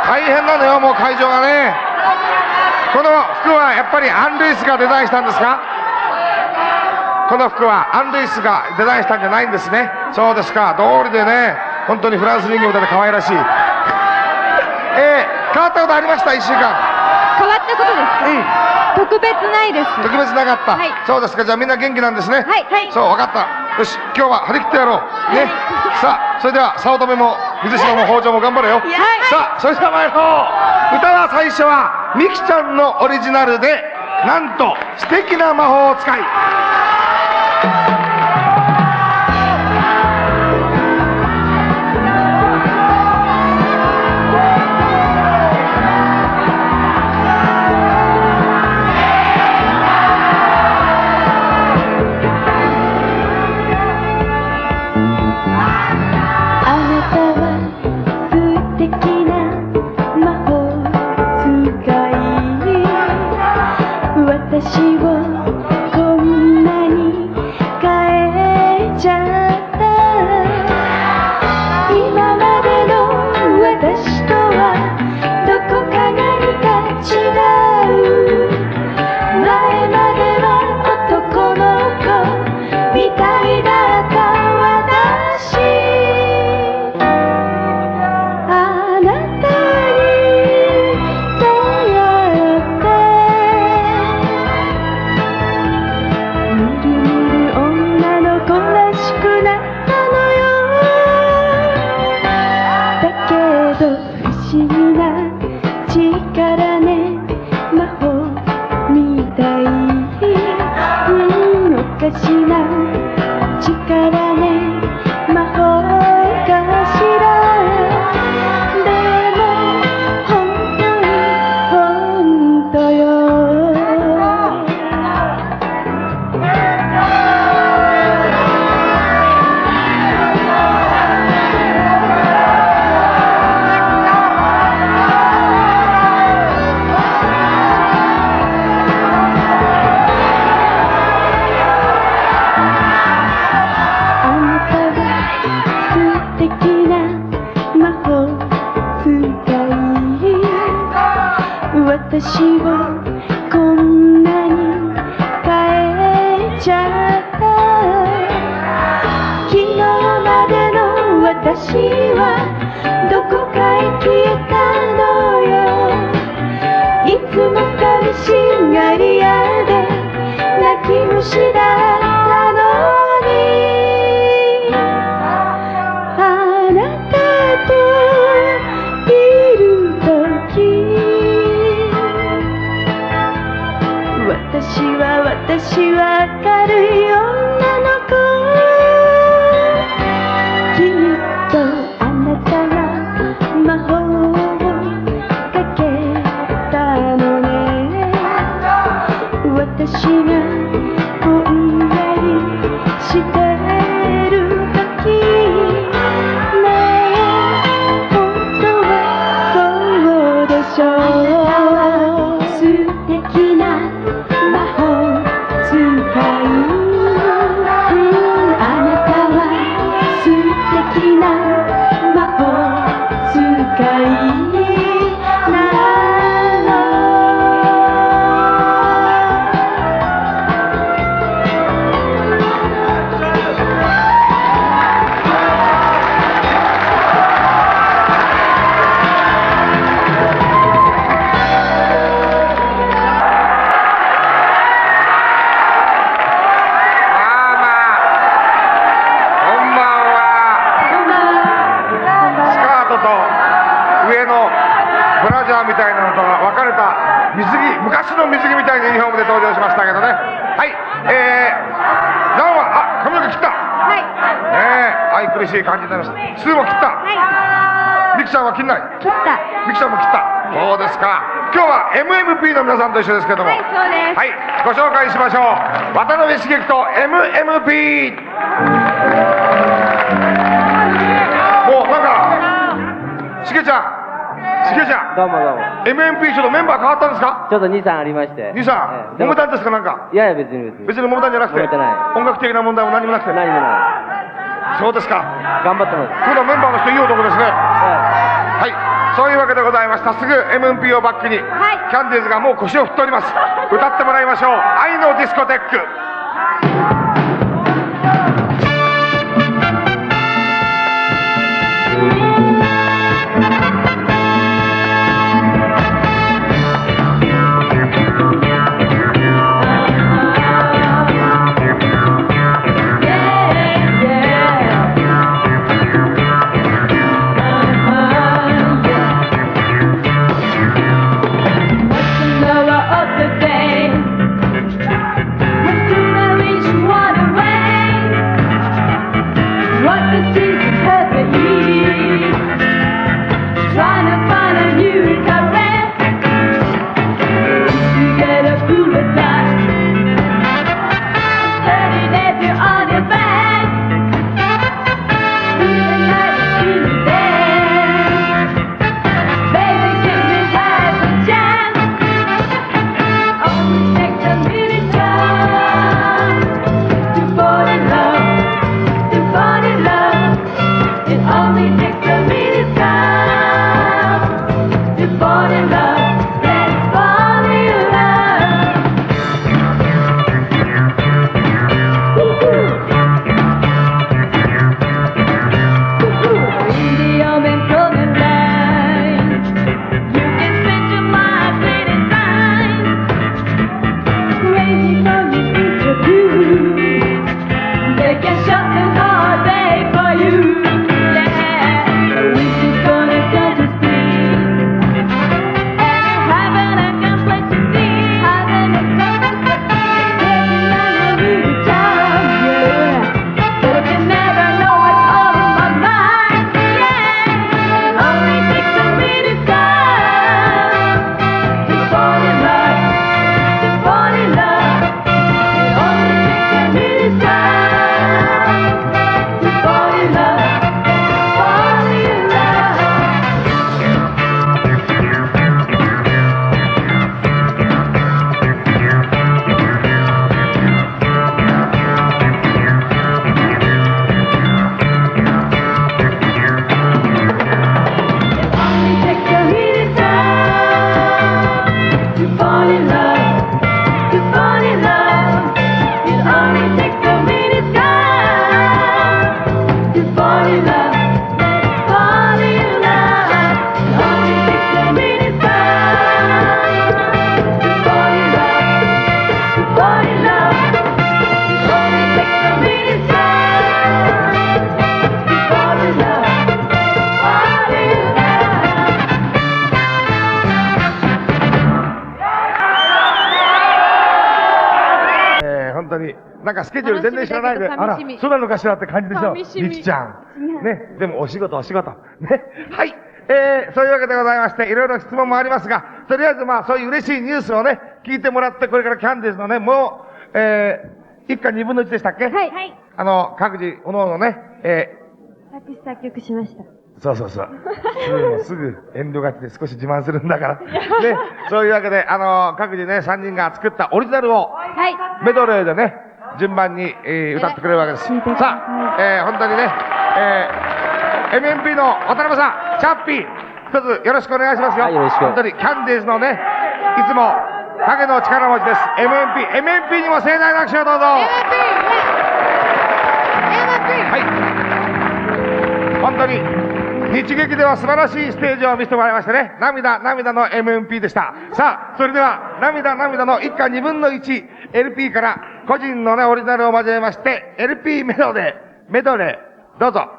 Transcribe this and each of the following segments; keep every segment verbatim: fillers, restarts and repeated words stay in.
大変なのよ、もう会場がね。この服はやっぱりアン・ルイスがデザインしたんですか？この服はアン・ルイスがデザインしたんじゃないんですね。そうですか。道理でね、本当にフランス人形みたいで可愛らしい。えー、変わったことありました？いっしゅうかん。 変わったことですか？ うん。 特別ないです。 特別なかった、 はい、 そうですか。じゃあみんな元気なんですね。 はい、はい、 そう、分かった。よし、今日は張り切ってやろうね。さあ、それでは早乙女も水島も北条も頑張れよ。さあ、それでは参ろう。歌は最初はミキちゃんのオリジナルで、なんと素敵な魔法使い。 私をこんなに変えちゃった今までの私とはどこか何か違う前までは男の子みたいだった私あなたに出会って女の子らしくなったのよだけど不思議な力ね魔法みたい、うん、おかしな力ね魔法かしらでも本当に本当よ私をこんなに変えちゃった昨日までの私はどこかへ消えたのよいつも寂しがり屋で泣き虫だったのにあなたといる時私は私は明るい女の子きっとあなたが魔法をかけたのね私がぼんやりしてる時ねえ本当はそうでしょう素敵な魔法使い、うん、あなたは素敵な魔法使いなのみたいなのと分かれた水着、昔の水着みたいなユニフォームで登場しましたけどね。はい、えー、ナオは、あ、髪の毛切った。 はい。 ねえ、愛くるしい感じになりました。スーも切った。 はい。 ミキちゃんは切んない。 切った。 ミキちゃんも切った。そうですか。今日は エムエムピー の皆さんと一緒ですけども。 はい、そうです。 はい、ご紹介しましょう。渡辺茂樹と エムエムピー。もうなんか、茂ちゃん。しげちゃん、 どうもどうも。 エムエムピー ちょっとメンバー変わったんですか？ ちょっとに、さんありまして。 に、さん、揉めたんですかなんか？ いやいや別に別に。 別に揉めたんじゃなくて、 揉めてない。 音楽的な問題も何もなくて。 何もない。 そうですか。 頑張ってます。 今日のメンバーの人いい男ですね。 ははい。 そういうわけでございました。すぐ エムエムピー をバックに、 はいキャンディーズがもう腰を振っております。歌ってもらいましょう。愛のディスコテック。なんかスケジュール全然知らないで、あら、そうなのかしらって感じでしょ、 寂しみみきちゃん。ね、でもお仕事お仕事。ね。はい。えー、そういうわけでございまして、いろいろ質問もありますが、とりあえずまあ、そういう嬉しいニュースをね、聞いてもらって、これからキャンディーズのね、もう、えー、一家二分の一でしたっけ？ はい。はい。 あの、各自、おのおのね、え作詞作曲しました。 ー、そうそうそう。すぐもすぐ遠慮がちで少し自慢するんだから。ね、そういうわけで、あの、各自ね、三人が作ったオリジナルを、 はい。 メドレーでね、順番に、えー、歌ってくれるわけです。さあ、えー、本当にね、えー、エムエムピー の渡辺さん、チャッピー、一つよろしくお願いしますよ。 はい、よろしく。 本当にキャンディーズのね、いつも影の力持ちです。エムエムピー、エムエムピー にも盛大な拍手をどうぞ。はい。本当に、日劇では素晴らしいステージを見せてもらいましてね、涙、涙の エムエムピー でした。さあ、それでは、涙、涙の一家二分の一 エルピー から個人のね、オリジナルを交えまして、エルピー メドレー、メドレー、どうぞ。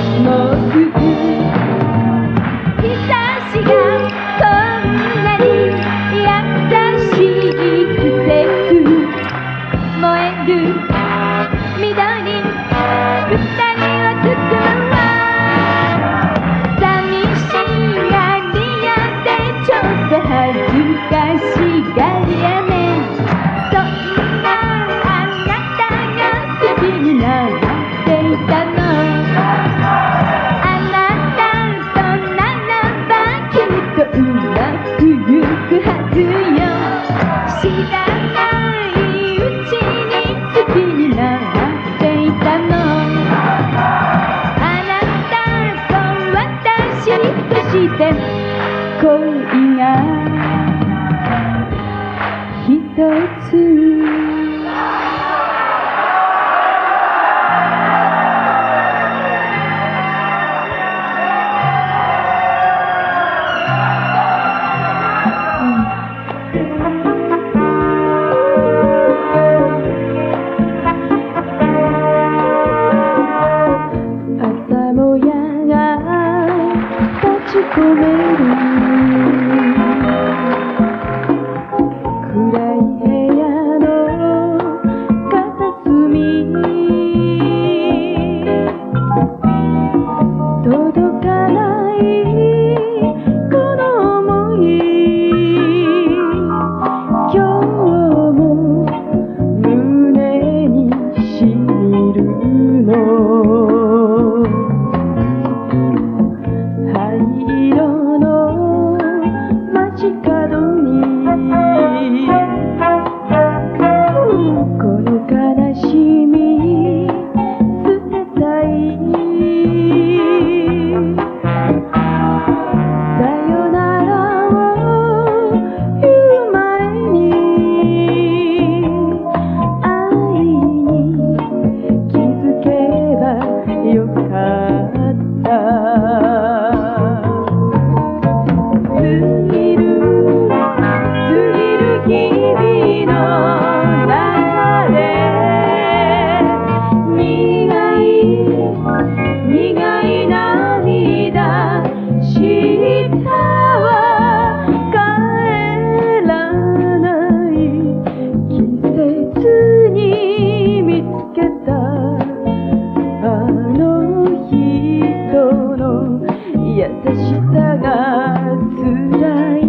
日差しがこんなにがりやねそんなあなたが好きになっていたのあなたとならばきっとうまくゆくはずよ知らないうちに好きになっていたのあなたと私として恋がひとつ朝もやが立ち込める暗い部屋の片隅届かないこの想い今日も胸にしみるの灰色の街角にこの悲しみ捨てたいさよならを言う前に愛に気づけばよかった過ぎる過ぎる日々の中で苦い苦い涙したは帰らない季節に見つけたあの人の優しさが辛い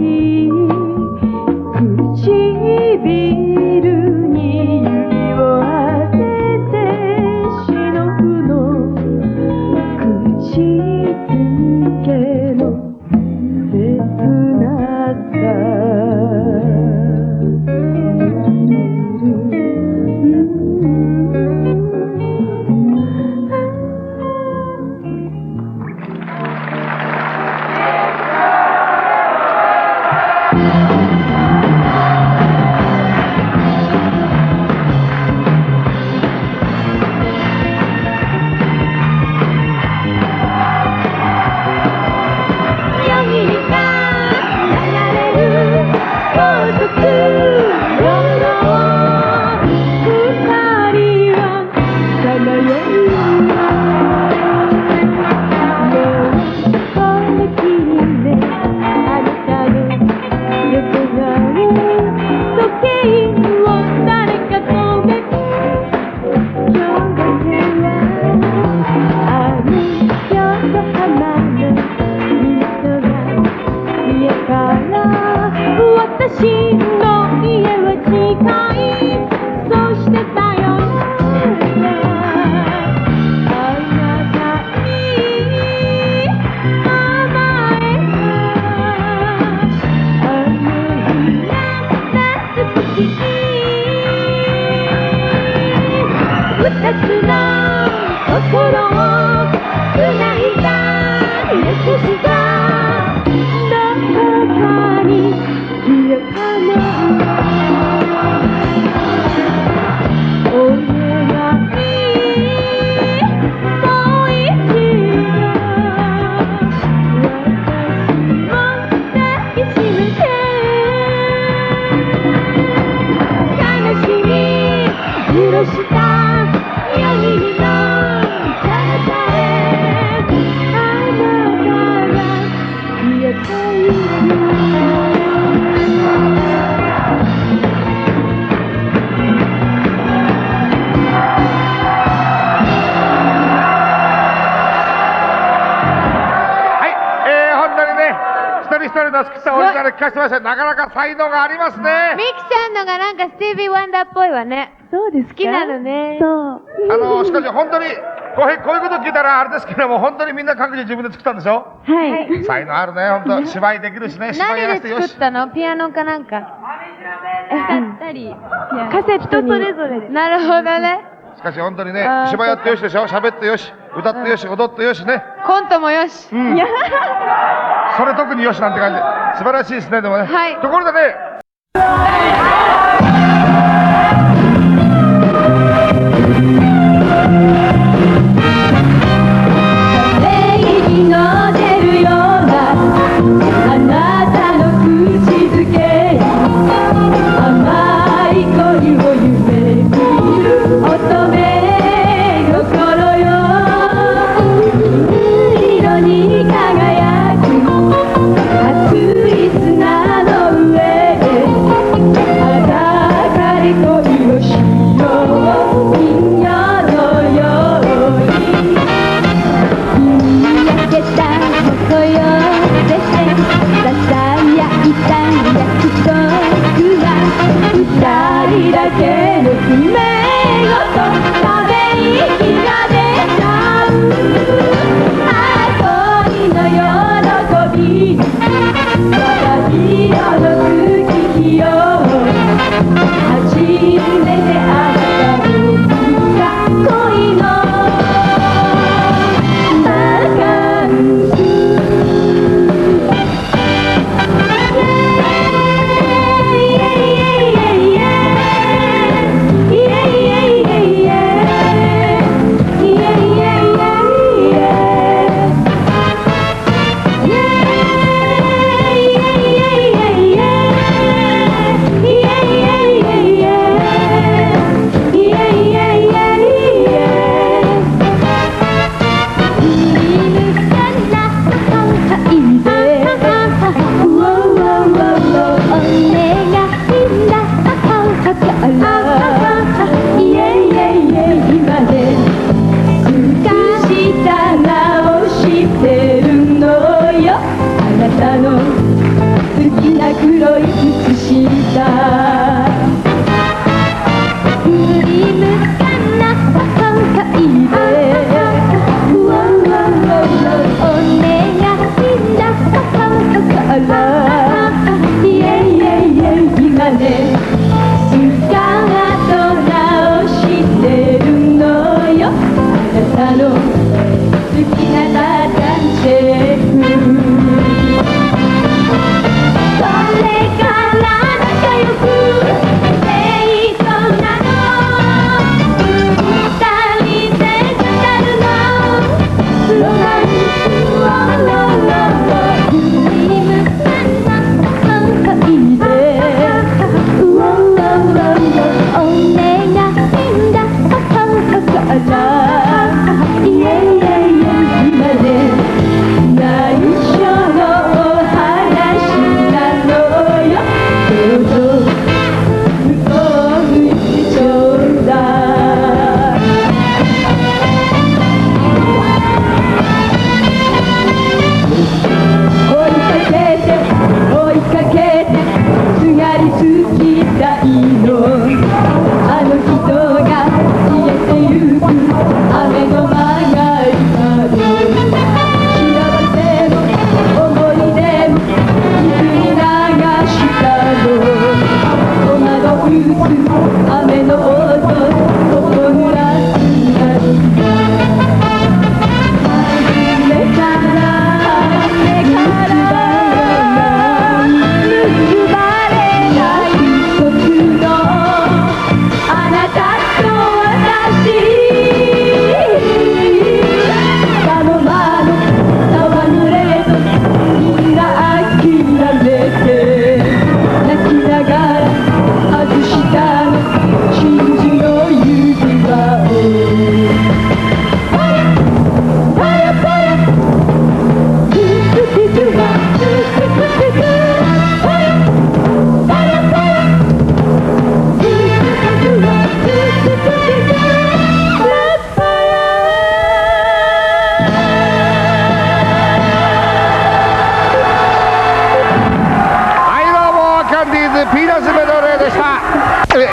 唇に指を当ててしのぶの口づけの切なさ夜が流れる高速道路を二人はさまようもうこの気であなたの横顔時計を誰か止めて今日だけはあの横浜の港が見えたら私の家は近いそしてさよならあなたに甘えたあの日なんだ美しい二つの心をつないだ優しさどこかに消えたのお願いもう一度私を抱きしめて悲しみ許した夜の風聞かせてください。なかなか才能がありますね。 ミキちゃんのがなんかスティービー・ワンダーっぽいわね。 そうですか。 好きなのね。 そう。 あの、しかし本当に、こういうこういうこと聞いたらあれですけども、本当にみんな各自自分で作ったんでしょ。 はい。 才能あるね、本当。芝居できるしね、芝居やらせてよし何で作っ。たの？ピアノかなんか。歌ったり。 カセットに。 人それぞれ。なるほどね。 しかし本当にねあー、 芝居やってよしでしょ。喋ってよし、歌ってよし、踊ってよしね。 コントもよし。 うん。それ特によしなんて感じ。素晴らしいですね、でもね。 はいところでね、 名義の出るようなあなたの口づけ甘い恋を夢見る乙女心よ色に輝く熱い砂の上で裸で恋をしよう人形のように焼けた細よでささやいた約束は二人だけの夢ごと食べ息が出ちゃうあ恋の喜びまだ色の月日よ初めてあなたを見た恋のバカンス黒い靴下振り向かなさんかいでお願いだからイエイエイエイ今ねスカート直してるのよあなたの好きなタータンチェックそれから仲良くしていそうなの二人で語るのロマンスを振り向かな反対でお願いだからイエイエイエイ今で内緒のお話なのよどうぞ向こう向いてちょうだい追いかけて追いかけてすがりつきたいのあの人が消えてゆく雨の曲がり角幸せの思い出も水に流したの戸惑う雨の